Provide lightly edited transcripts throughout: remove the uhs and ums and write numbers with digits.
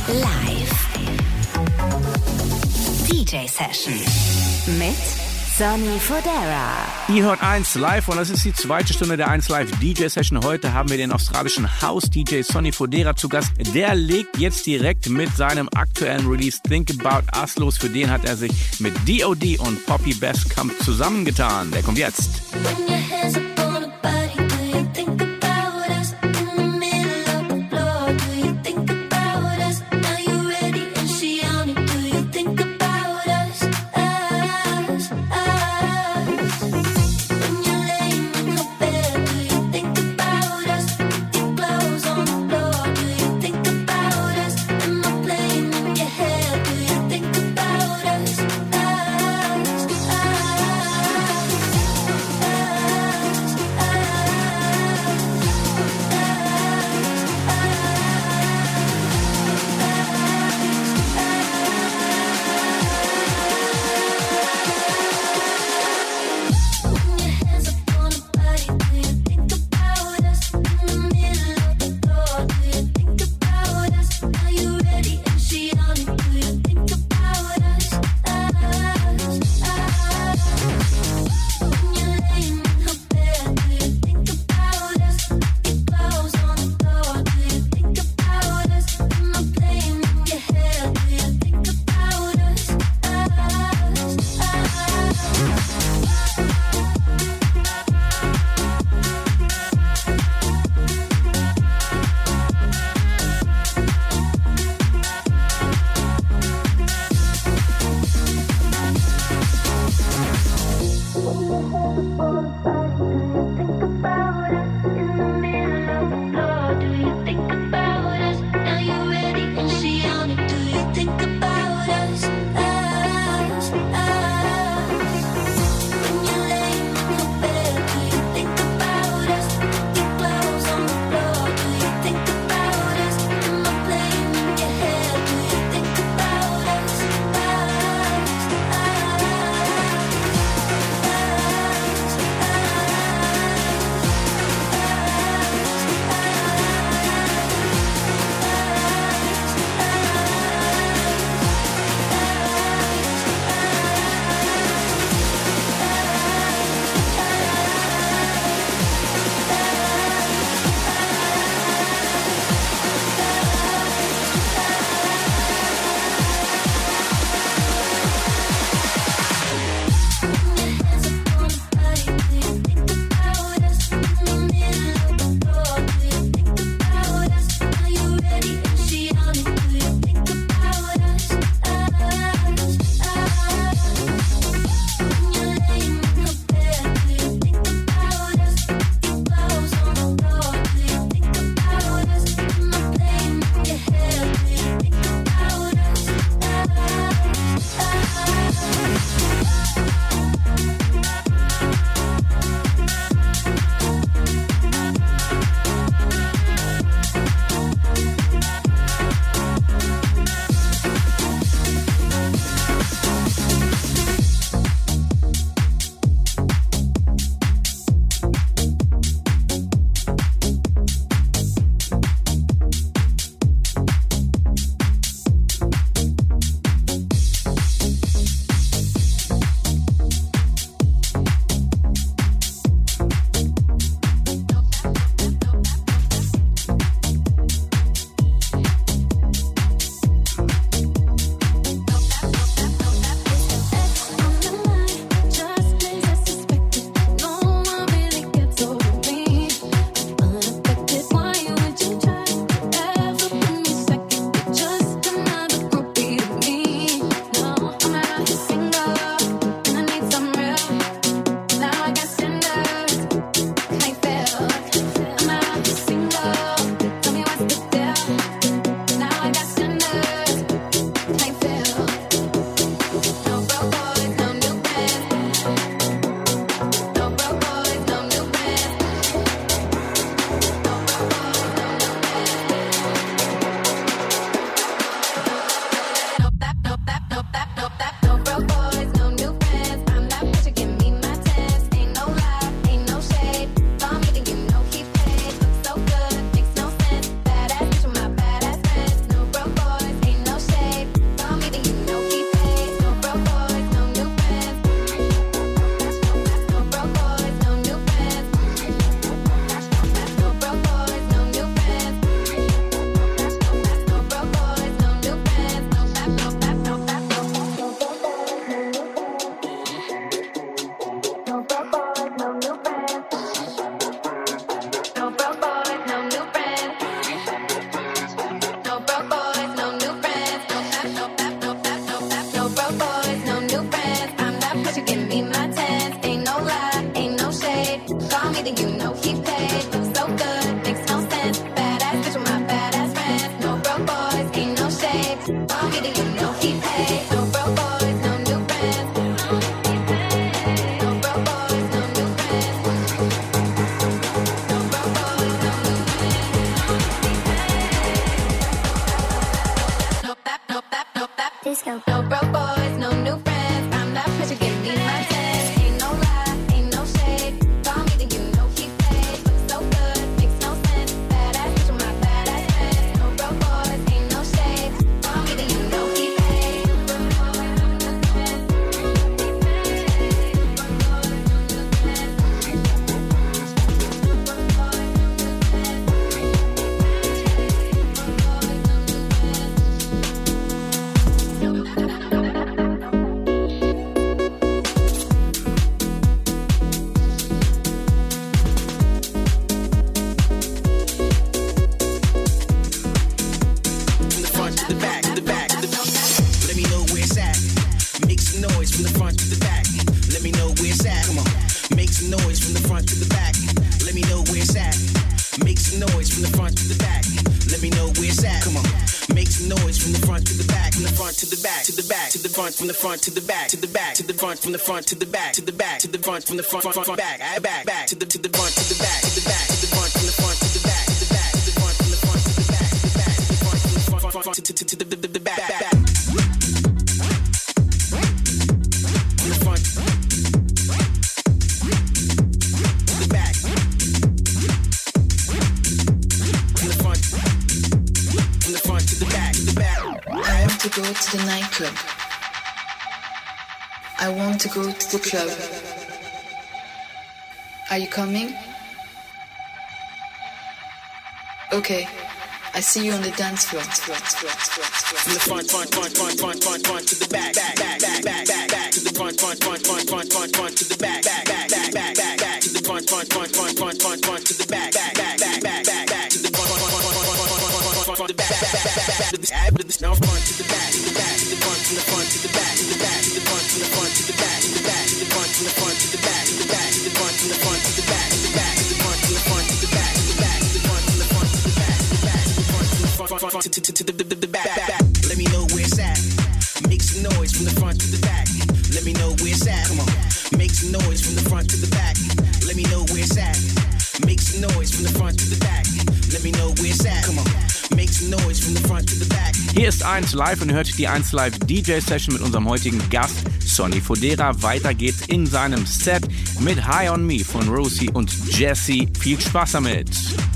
Live. DJ Session mit Sonny Fodera. Ihr hört 1 Live und das ist die zweite Stunde der 1 Live DJ Session. Heute haben wir den australischen House-DJ Sonny Fodera zu Gast. Der legt jetzt direkt mit seinem aktuellen Release Think About Us los. Für den hat er sich mit D.O.D. und Poppy Bestkamp zusammengetan. Der kommt jetzt. let's go. No broke boys, no new friends. I'm that pressure, give me my 10. Ain't no lie, ain't no shade. Call me, then you know he paid. Look so good, makes no sense. Badass bitch with my badass friends. No broke boys, ain't no shade. Call me, then you know he paid. From the front to the back, to the back, to the front, from the front to the back, to the back, to the front, from the front, back, back, to the front to the back, to the back, to the front, from the front to the back, to the back, to the front, from the front to the back, to the back, to the front, from the front to the back, back. From the front to the back, from the front to the back, to the back. I want to go to the nightclub. I want to go to the club. Are you coming? Okay, I see you on the dance floor. From the front to the back, back, to the front to the back, back, to the front to the back, back, to the front to the back, to the front to the back, back, to the front to the back, now front to the back, to the back, to the front to the front to the back, to the back, to the front to the front to the back, to the back, to the front to the front to the back, to the back, to the front to the front to the back, to the back, to the front to the front to the back, to the back, to the front to the front to the back, to the back, to the front to the back, back. Let me know where it's at. Make some noise from the front to the back. Let me know where it's at. Come on. Make some noise from the front to the back. Let me know where it's at. Make some noise from the front to the back. Let me know where it's at. Come on. Make some noise from the front to the back. Hier ist 1 Live und ihr hört die 1 Live DJ Session mit unserem heutigen Gast Sonny Fodera. Weiter geht's in seinem Set mit High on Me von Rosie und Jesse. Viel Spaß damit.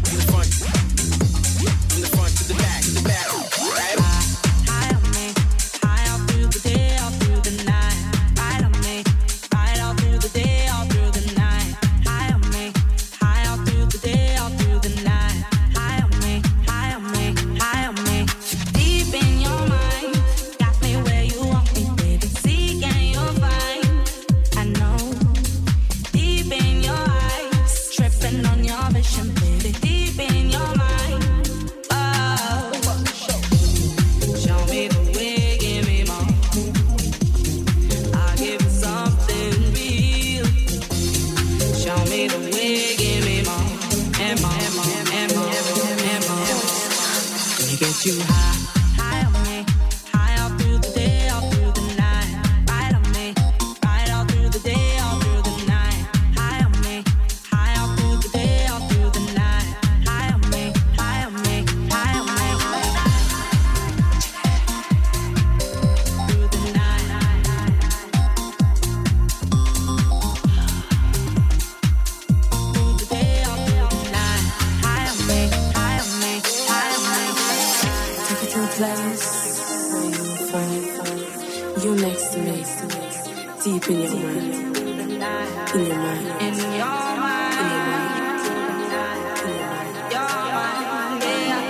You high on me, high all through the day, all through the night. Ride on me, ride all through the day, all through the night. High on me, high all through the day, all through the night. High on me, high on me, high on me, through the night. Through the day, all through the night. High on me, high on me, high on me. To a place where you find you next to me, deep in your mind, in your mind, in your mind, in your mind, in your mind,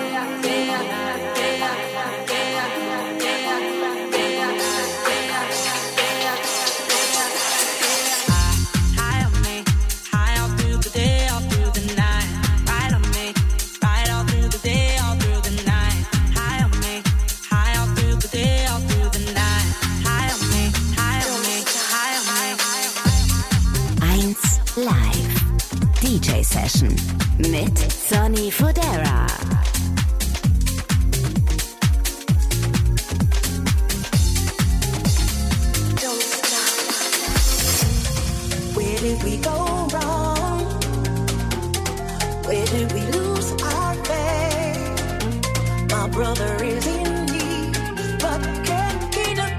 high on me, high all through the day, all through the night. Ride on me, ride all through the day, all through the night. High on me, high all through the day, all through the night. High on me, high on me, high on me. 1 Live DJ Session mit Sonny Fodera. Where did we go wrong? Where did we lose our faith? My brother is in need, but can't he just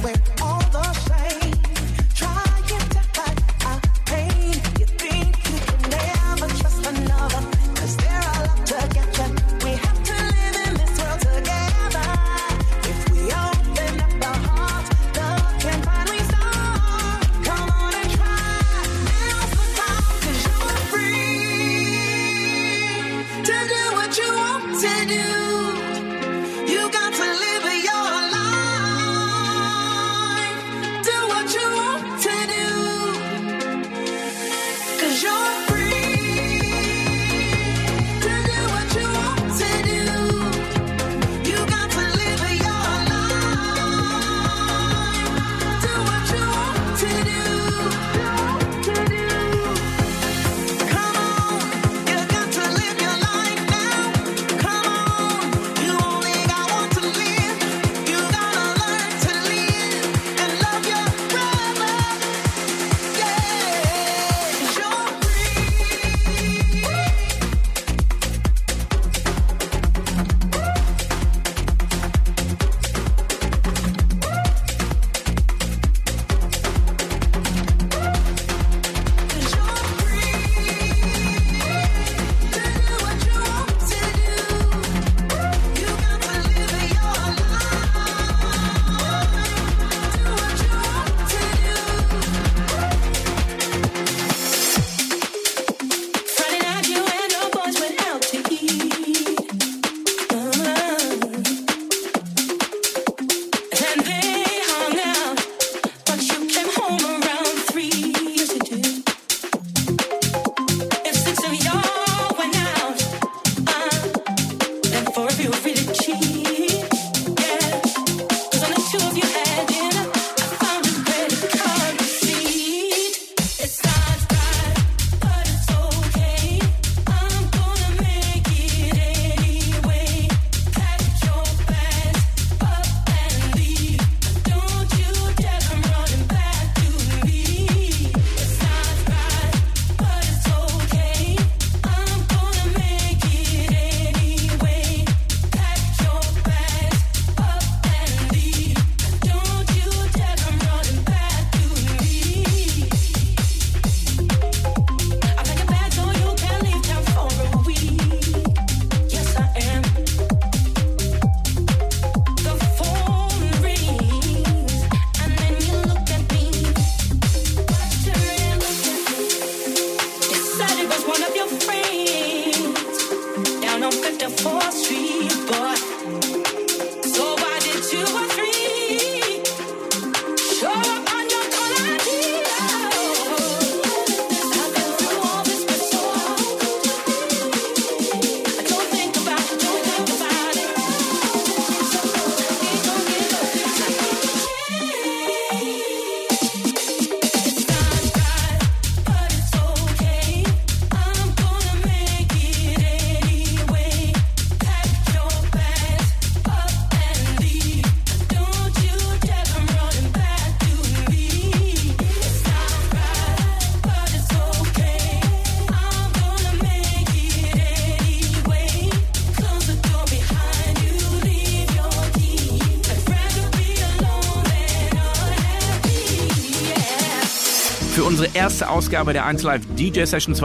Für unsere erste Ausgabe der 1Live DJ Session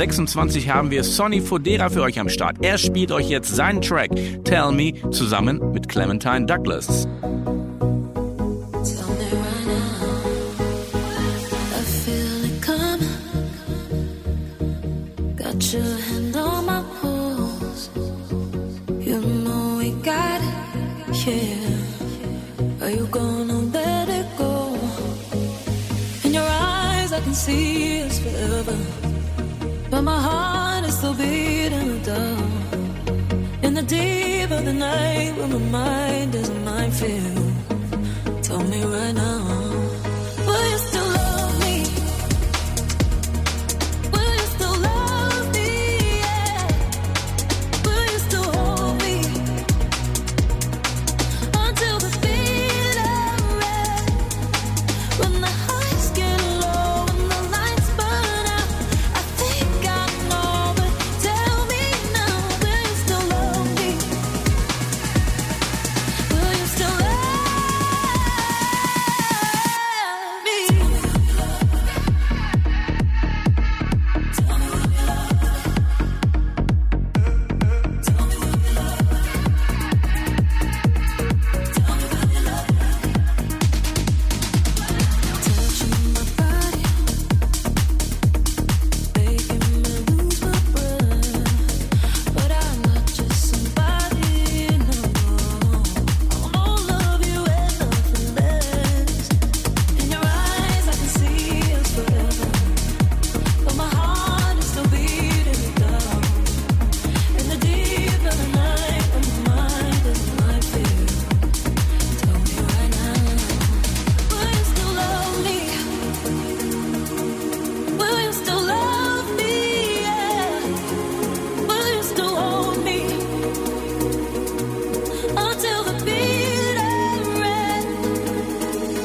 2026 haben wir Sonny Fodera für euch am Start. Er spielt euch jetzt seinen Track Tell Me zusammen mit Clementine Douglas. Your hand on my pulse, you know we got it, yeah. Are you gonna let it go? In your eyes I can see us forever, but my heart is still beating the dark. In the deep of the night when my mind is a minefield, tell me right now, will you still love me? Will you still love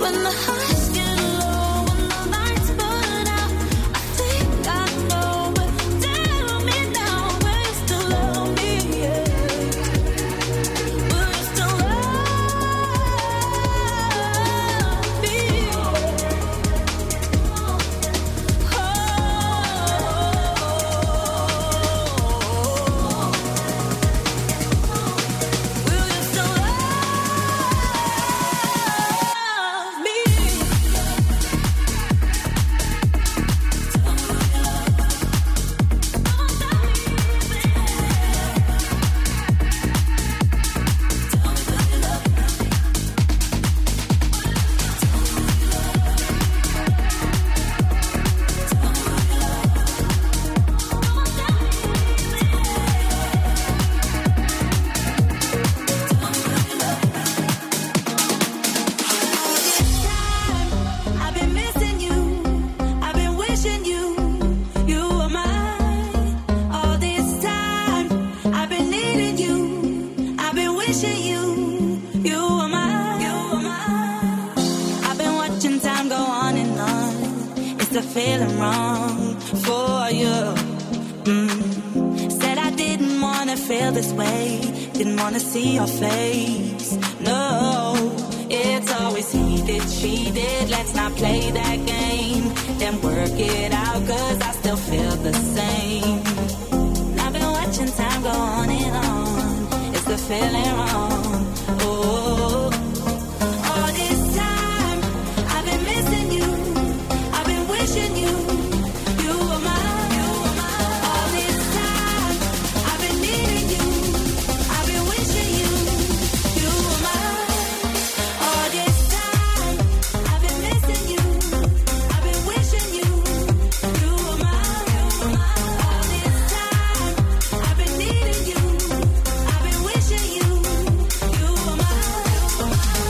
When the highs get low, when the lights burn out, I think I know, but tell me now, will you still love me? Yeah. Will you still love me? Will you still love me? I've been missing you. I've been wishing you were mine. All this time, I've been needing you. I've been wishing you were mine. I've been watching time go on and on. It's the feeling wrong for you. Said I didn't wanna feel this way. Didn't wanna see your face. No, it's always he did, she did. Let's not play that game. Then work it out, 'cause I still feel the same. I've been watching time go on and on. It's the feeling wrong. Oh, all this time I've been missing you. I've been wishing you were mine. All this time I've been needing you. I've been wishing you were mine. All this time I've been missing you. I've been wishing you were mine. All this time I've been needing you. I've been wishing you were mine.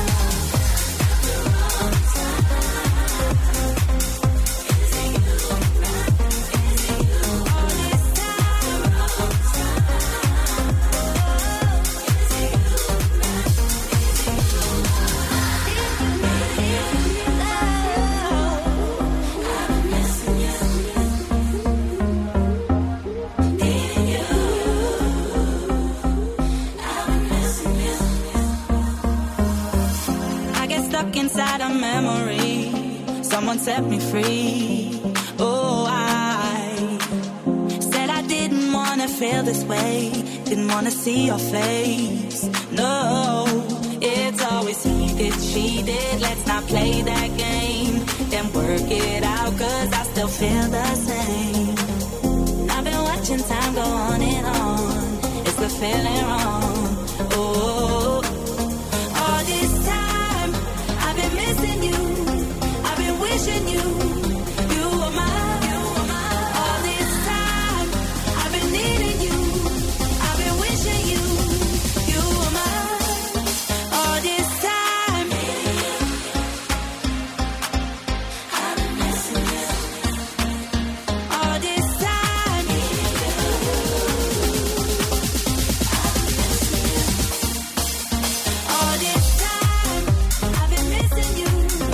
I get stuck inside a memory. Someone set me free. Oh, I said I didn't wanna feel this way. Didn't wanna see your face. No, it's always he did, she did. Let's not play that game. Then work it out, 'cause I still feel the same. I've been watching time go on and on. It's the feeling wrong. Oh, all this time I've been missing you. I've been wishing you were mine. All this time I've been needing you. I've been wishing you were mine. All this time I've been missing you. All this time all this time I've been missing you.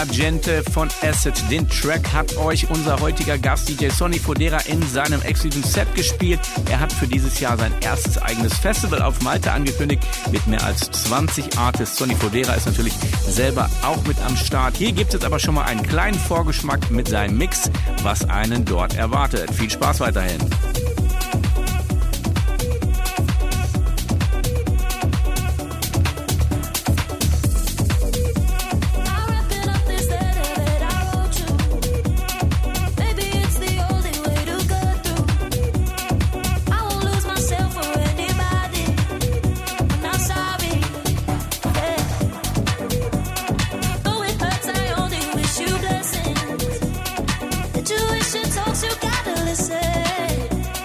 Gente von Acid. Den Track hat euch unser heutiger Gast DJ Sonny Fodera in seinem exklusiven Set gespielt. Er hat für dieses Jahr sein erstes eigenes Festival auf Malta angekündigt mit mehr als 20 Artists. Sonny Fodera ist natürlich selber auch mit am Start. Hier gibt es aber schon mal einen kleinen Vorgeschmack mit seinem Mix, was einen dort erwartet. Viel Spaß weiterhin. Talks you gotta listen.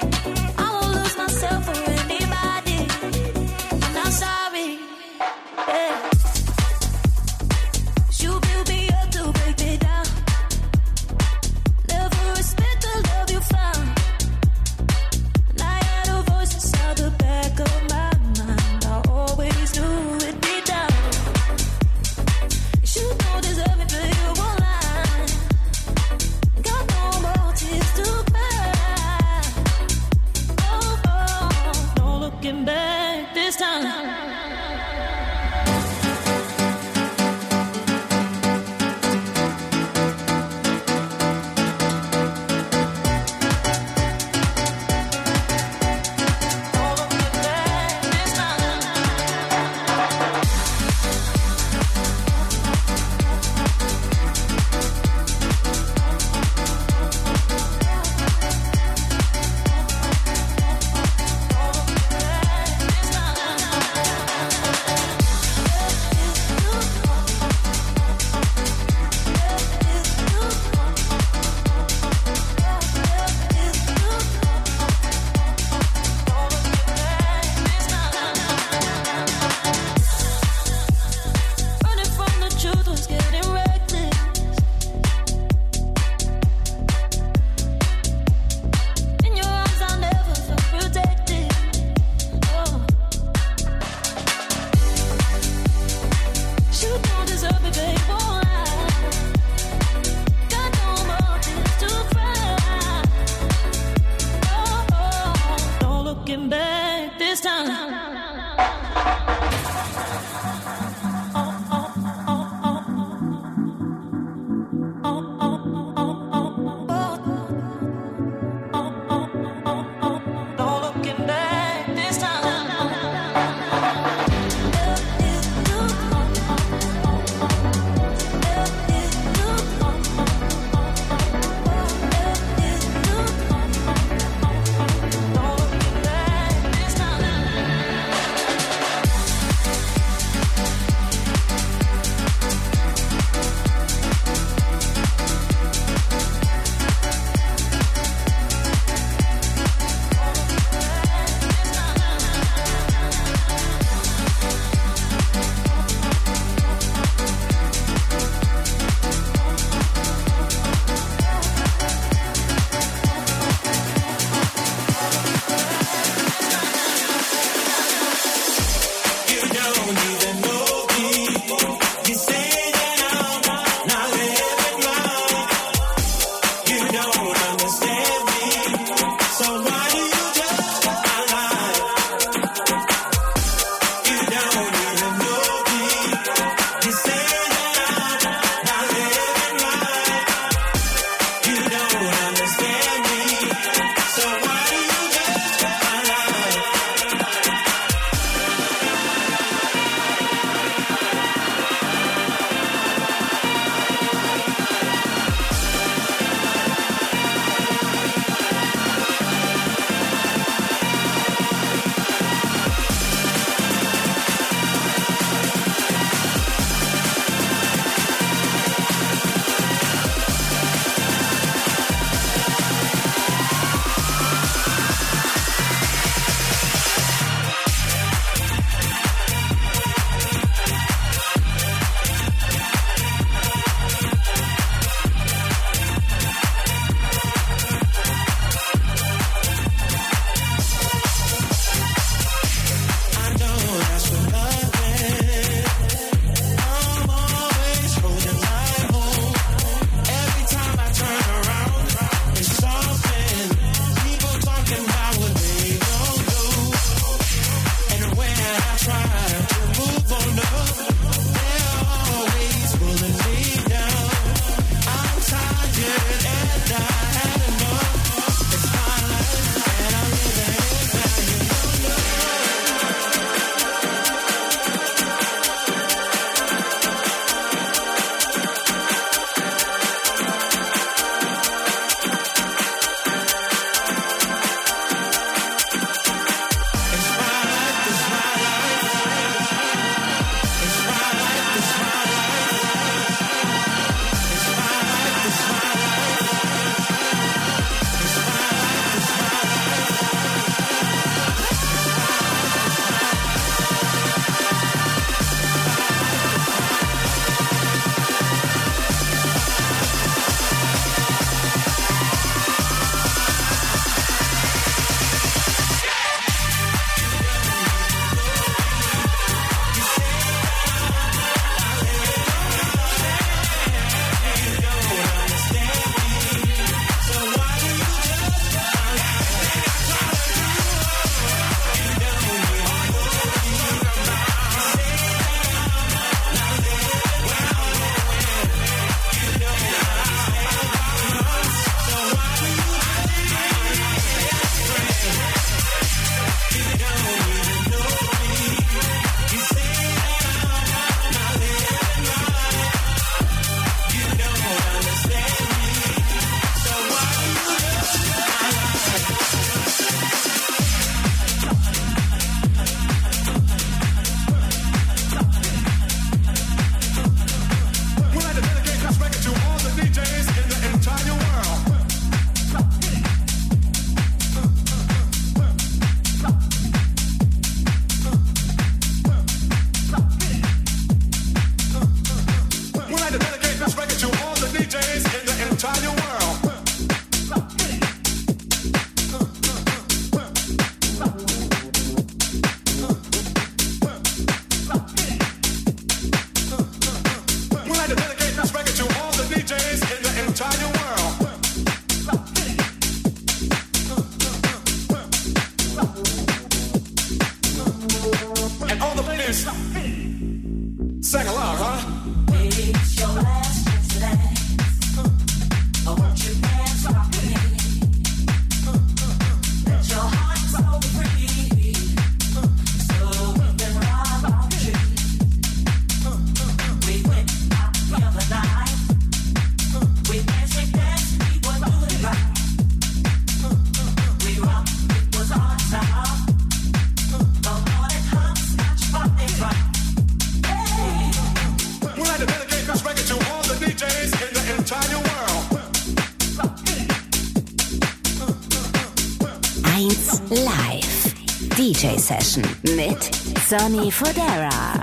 1 Live DJ Session mit Sonny Fodera.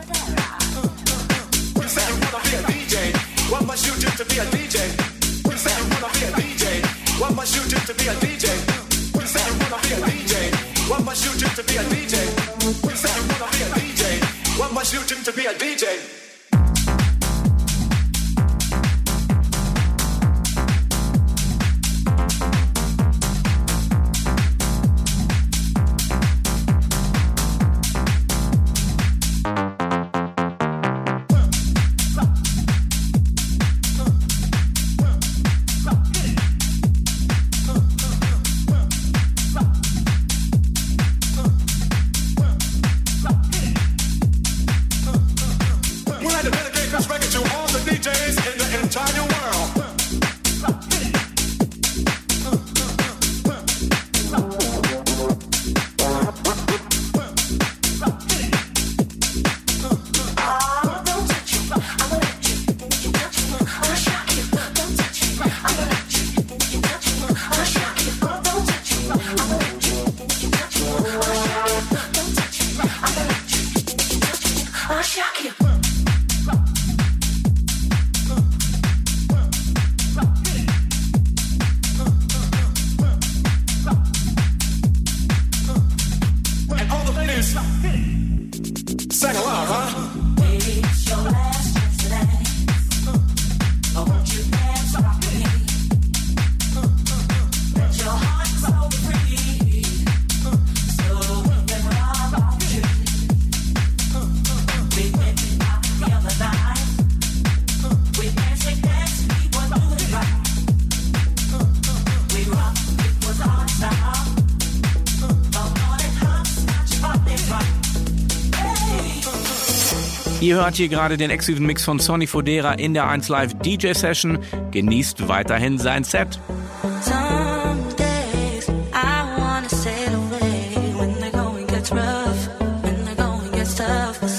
What must you do to be a DJ? You said you wanna be a DJ. What must you do to be a DJ? You said you wanna be a DJ. What must you do to be a DJ? You said you wanna be a DJ. What must you do to be a DJ? Ihr hört hier gerade den exklusiven Mix von Sonny Fodera in der 1 Live DJ Session. Genießt weiterhin sein Set. Some days I wanna sail away when the going gets rough, when the going gets tough. But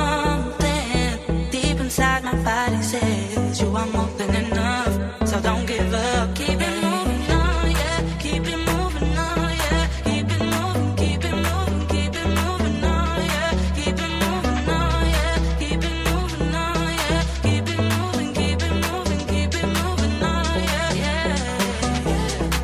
something deep inside my body says you are more than enough. So don't give up, keep it moving on, yeah. Keep it moving on, yeah. Keep it moving, keep it moving, keep it moving on, yeah. Keep it moving on, yeah. Keep it moving on, yeah. Keep it moving, keep it moving, keep it moving on, yeah, yeah.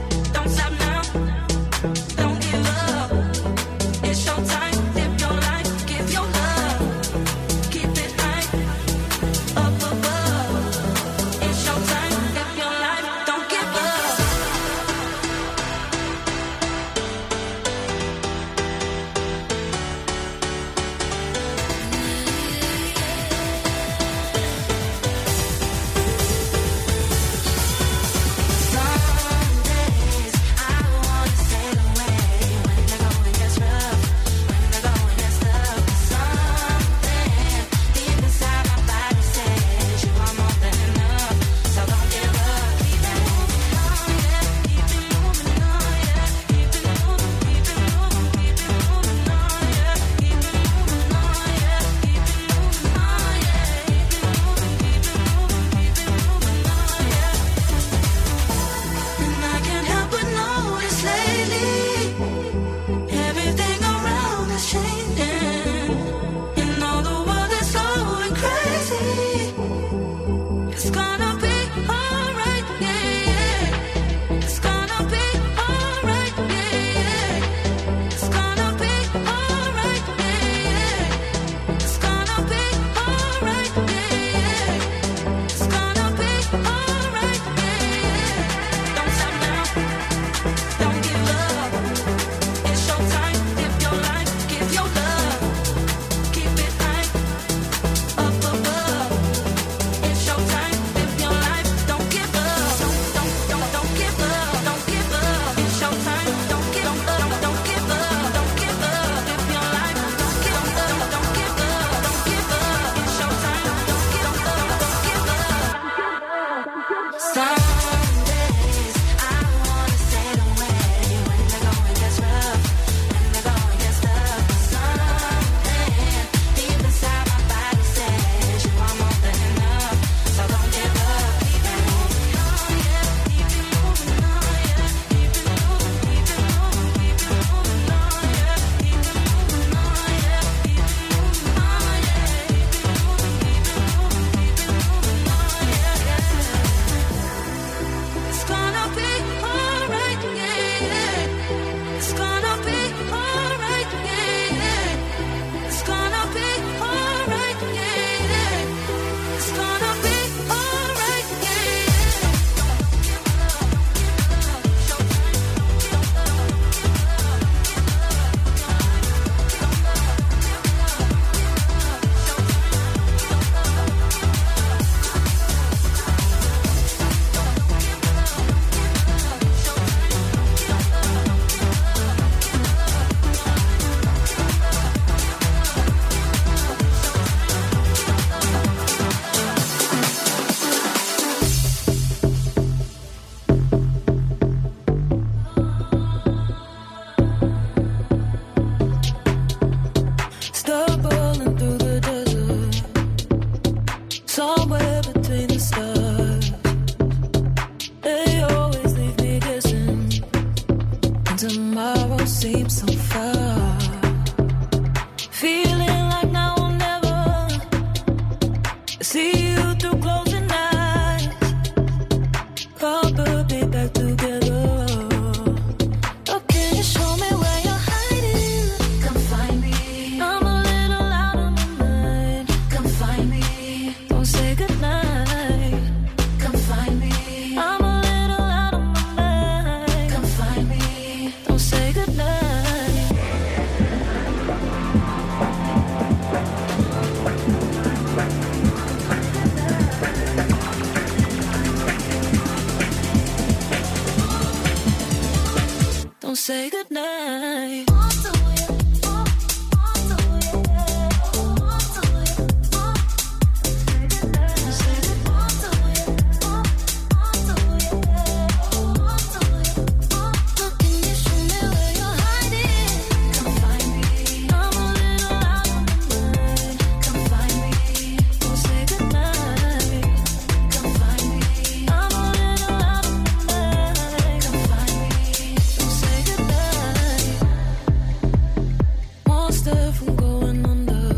seems so far. Feeling like now or never. See you through closing eyes. Probably back together. Oh, can you show me where you're hiding? Come find me. I'm a little out of my mind. Come find me. Don't say goodnight. Come find me. I'm a little out of my mind. Come find me. Don't say goodnight. Don't say goodnight. Monster from going under.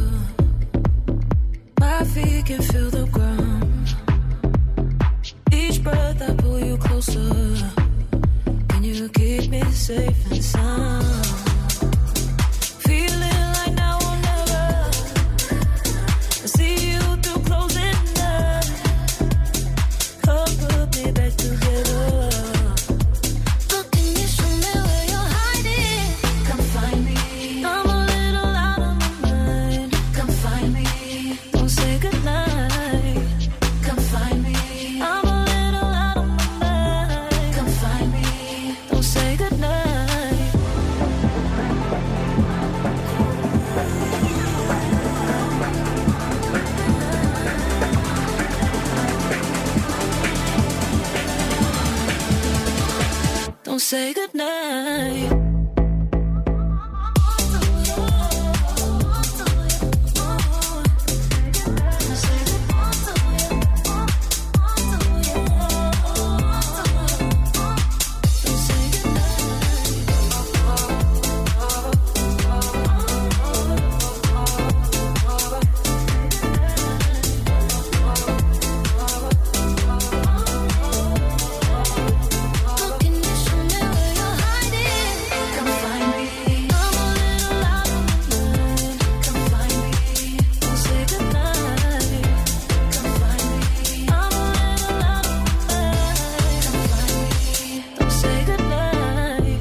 My feet can feel the ground. Each breath I pull you closer. Can you keep me safe and sound? Feeling like now or never. I see you through closing eyes. Come put me back together. But can you show me where you're hiding? Come find me. I'm a little out of my mind. Come find me. Don't say goodnight. Come find me. I'm a little out of my mind. Come find me. Don't say goodnight. Don't say goodnight. Can you show me where you're hiding? Come find me. I'm a little out of my mind. Come find me. Don't say goodnight. Come find me. I'm a little out of my mind. Come find me. Don't say goodnight.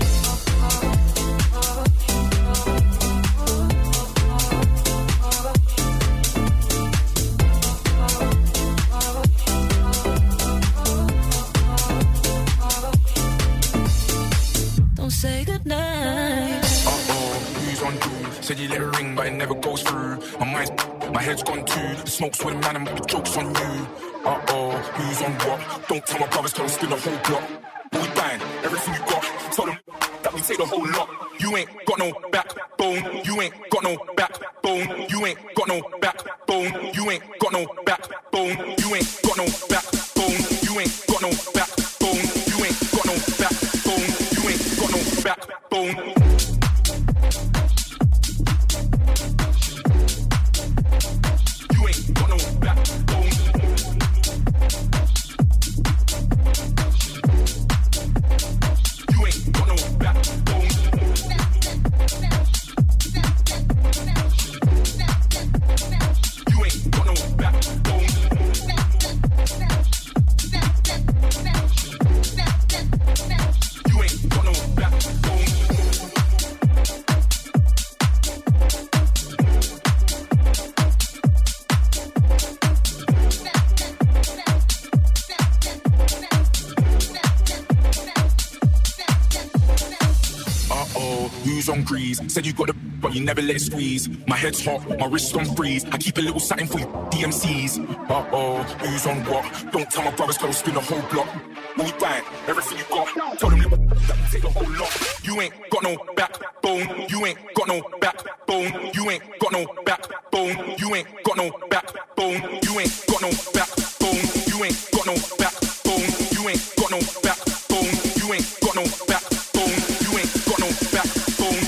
Don't say goodnight. Who's on do? Said you let it ring, but it never goes through. My head's gone too. The smoke's with a man and the joke's on you. Who's on what? Don't tell my brothers, tell them still the whole block. We bang, everything you got. Tell them that we take the whole lot. You ain't got no backbone. You ain't got no backbone. You ain't got no backbone. You ain't got no backbone. You ain't got no backbone. You ain't got no backbone. You ain't got no backbone. You ain't got no backbone. You ain't got no backbone. You ain't got no backbone. You ain't got no backbone. You ain't got no backbone. Who's on grease? Said you got the but you never let it squeeze. My head's hot, my wrist's on freeze. I keep a little something for you DMCs. Who's on what? Don't tell my brothers, cause spin the whole block. We bang, everything you got. Tell them that we take the whole lot. You ain't got no backbone. You ain't got no backbone. You ain't got no backbone. You ain't got no backbone. You ain't got no backbone. You ain't got no backbone. You ain't got no backbone. You ain't got no backbone. You ain't got no backbone.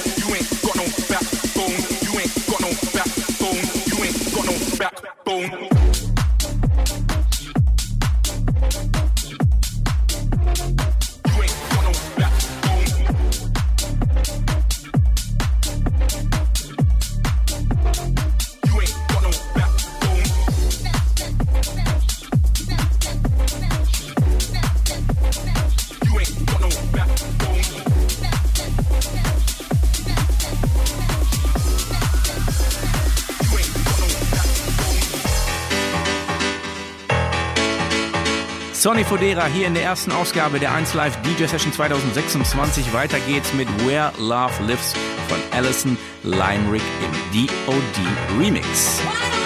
Sonny Fodera hier in der ersten Ausgabe der 1 Live DJ Session 2026. Weiter geht's mit Where Love Lives von Alison Limerick im DOD Remix.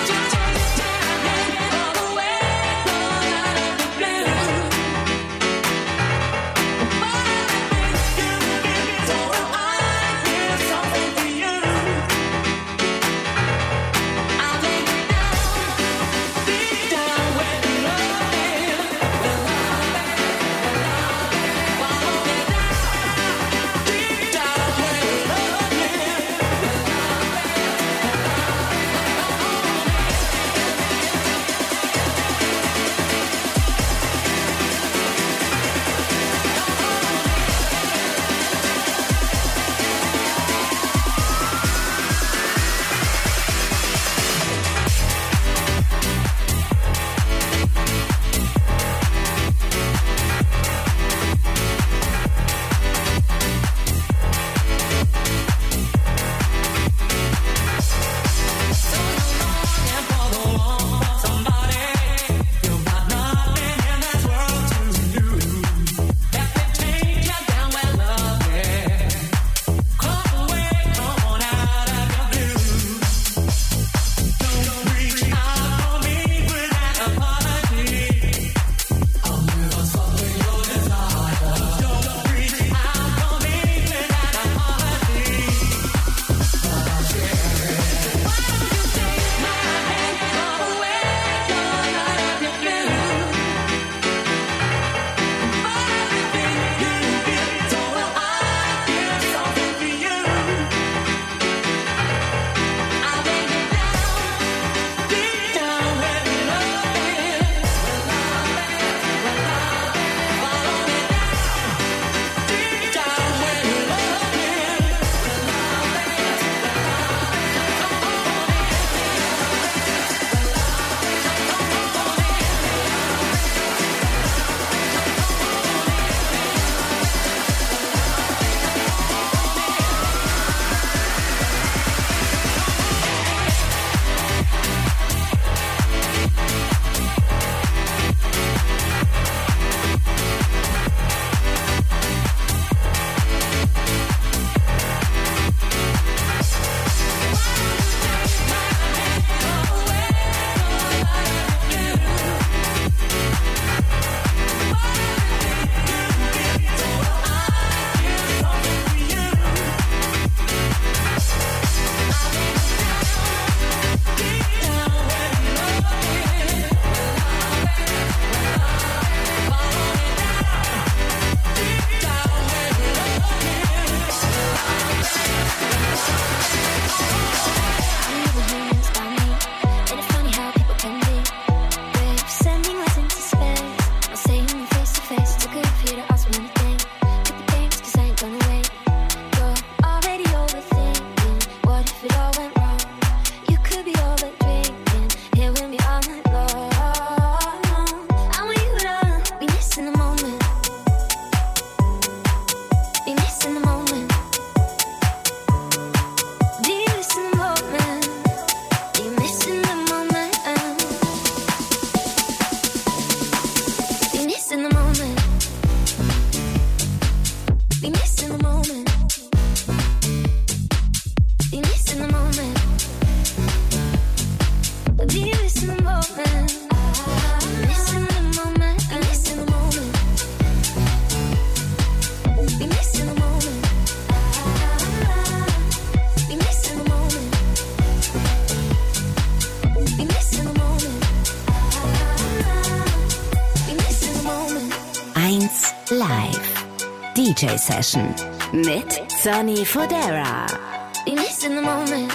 DJ Session mit Sonny Fodera. Be missing the moment.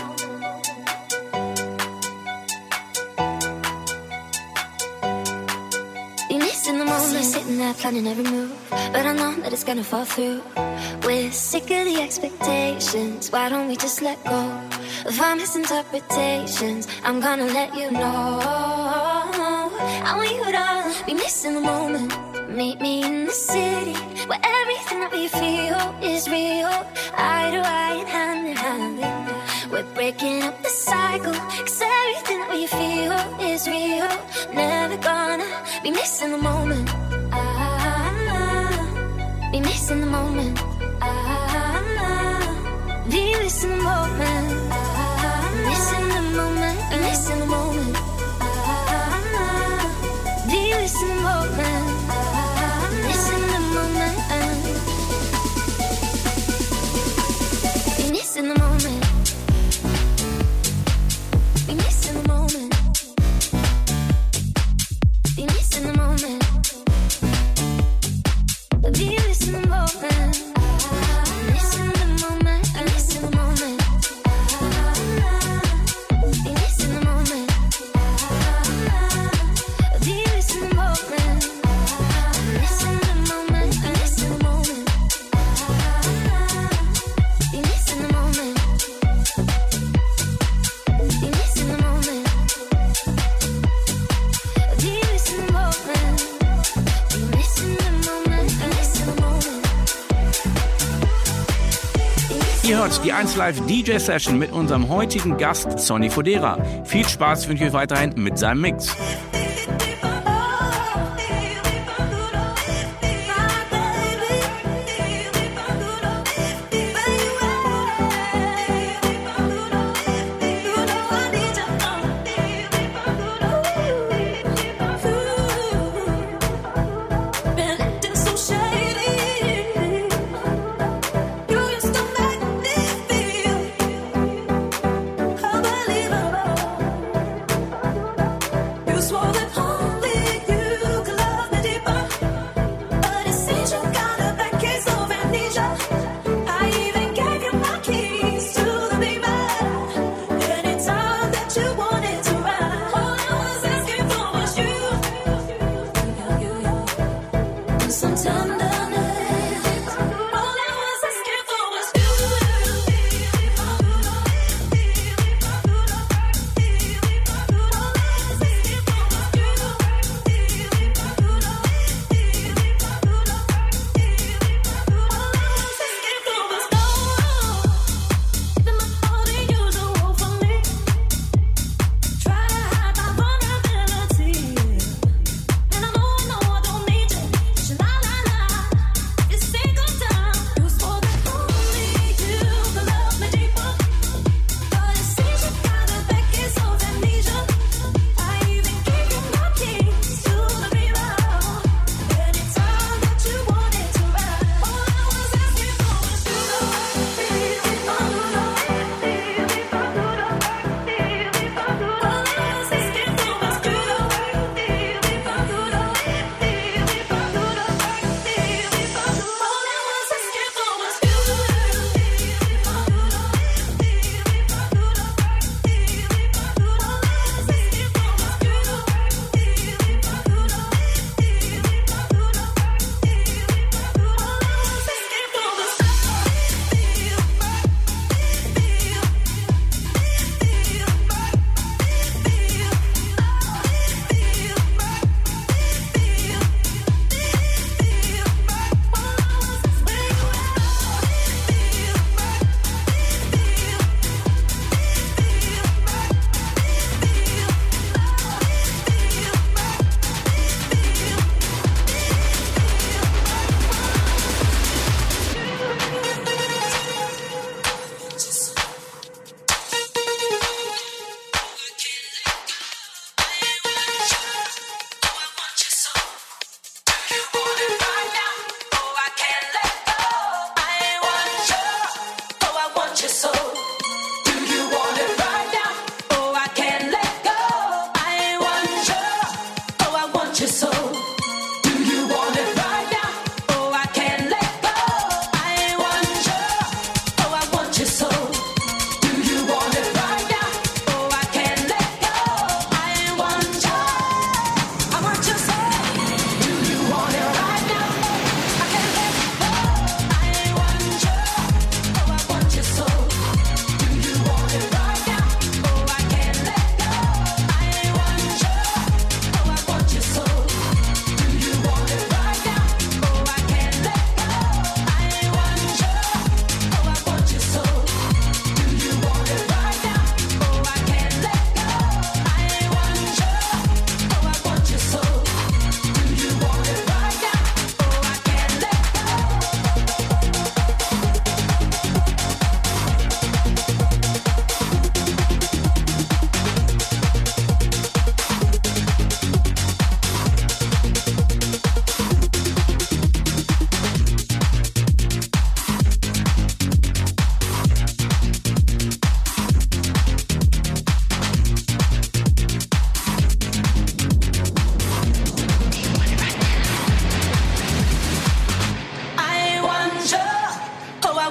Be missing the moment. You're sitting there planning every move, but I know that it's gonna fall through. We're sick of the expectations. Why don't we just let go of our misinterpretations? I'm gonna let you know. I want you to be missing the moment. Meet me in the city where everything that we feel is real. Eye to eye and hand in hand. We're breaking up the cycle, 'cause everything that what you feel is real. Never gonna be missing the moment. Be missing the moment. Be missing the moment. Missing the moment. Be missing the moment. Be missing the moment. Missing the moment. Be missing the moment. Be missing the moment. Be missing the moment. Be missing the moment. Missing the moment. I'm missing the moment. Be missing the moment. Be missing the moment. Missing the moment. I'm missing the moment. Be missing the moment. Be missing the moment. Be missing the moment. Be missing the moment. I'm missing the moment. Ihr hört die 1Live DJ Session mit unserem heutigen Gast Sonny Fodera. Viel Spaß wünsche ich euch weiterhin mit seinem Mix.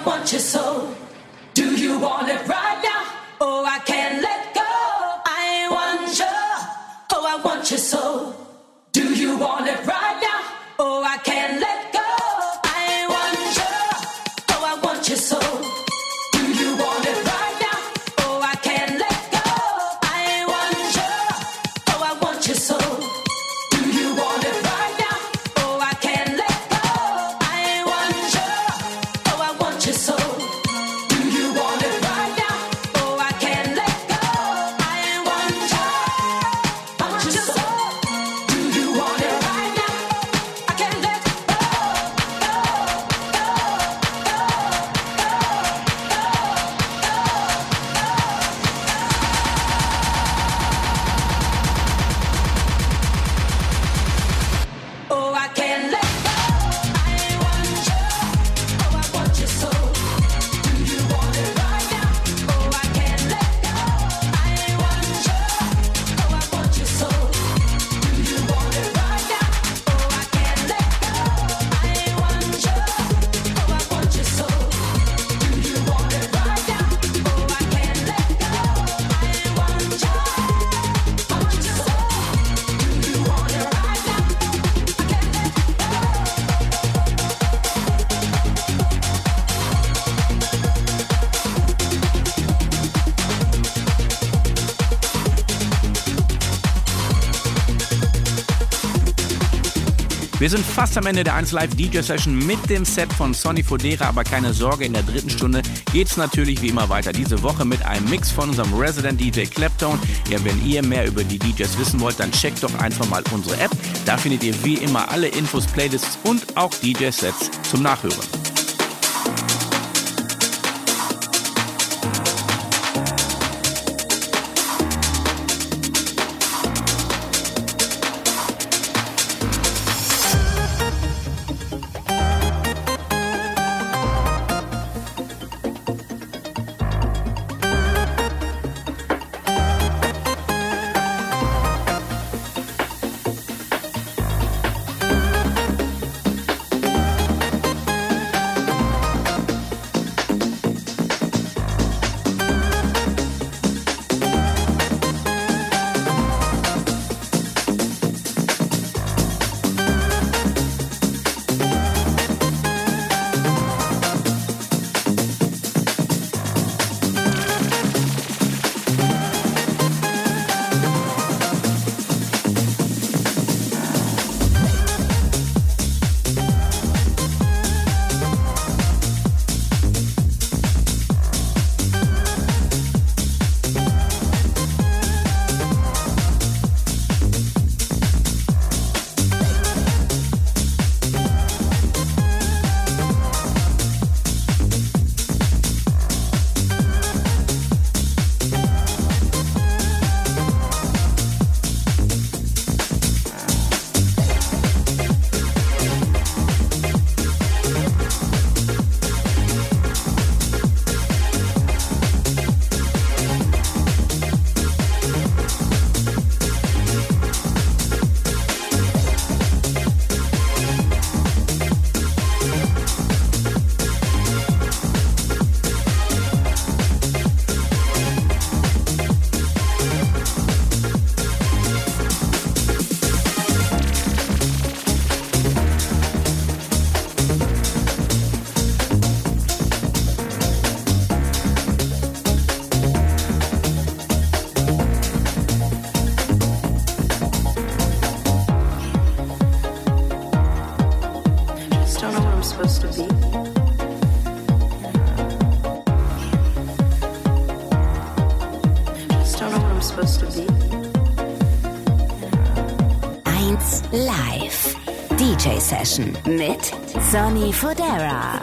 I want you so. Do you want it right now? Oh, I can't let go. I want you. Oh, I want you so. Do you want it right now? Oh, I can't let go. I want you. Oh, I want you so. Do you want it right now? Oh, I can't let go. I want you. Oh, I want you so. Do you want it right now? Oh, I can't let go. I want you. Oh, I want you so. Do you want it right now? Oh, I can't let go. I want you. I want you so. Do you want it right now? I can't let go. Oh, I can't let go. I want you. Oh, I want you so. Do you want it right now? Oh, I can't let go. I want you. Oh, I want you so. Do you want it right now? Oh, I can't let go. I want you. Oh, I want you so. Do you want it right now? Oh, I can't let go. I want you. I want you so. Do you want it right now? I can't let Wir sind fast am Ende der 1 Live DJ Session mit dem Set von Sonny Fodera, aber keine Sorge, in der dritten Stunde geht's natürlich wie immer weiter. Diese Woche mit einem Mix von unserem Resident DJ Claptone. Ja, wenn ihr mehr über die DJs wissen wollt, dann checkt doch einfach mal unsere App. Da findet ihr wie immer alle Infos, Playlists und auch DJ-Sets zum Nachhören. supposed to be. Just don't know what I'm supposed to be. 1 Live DJ Session mit Sonny Fodera.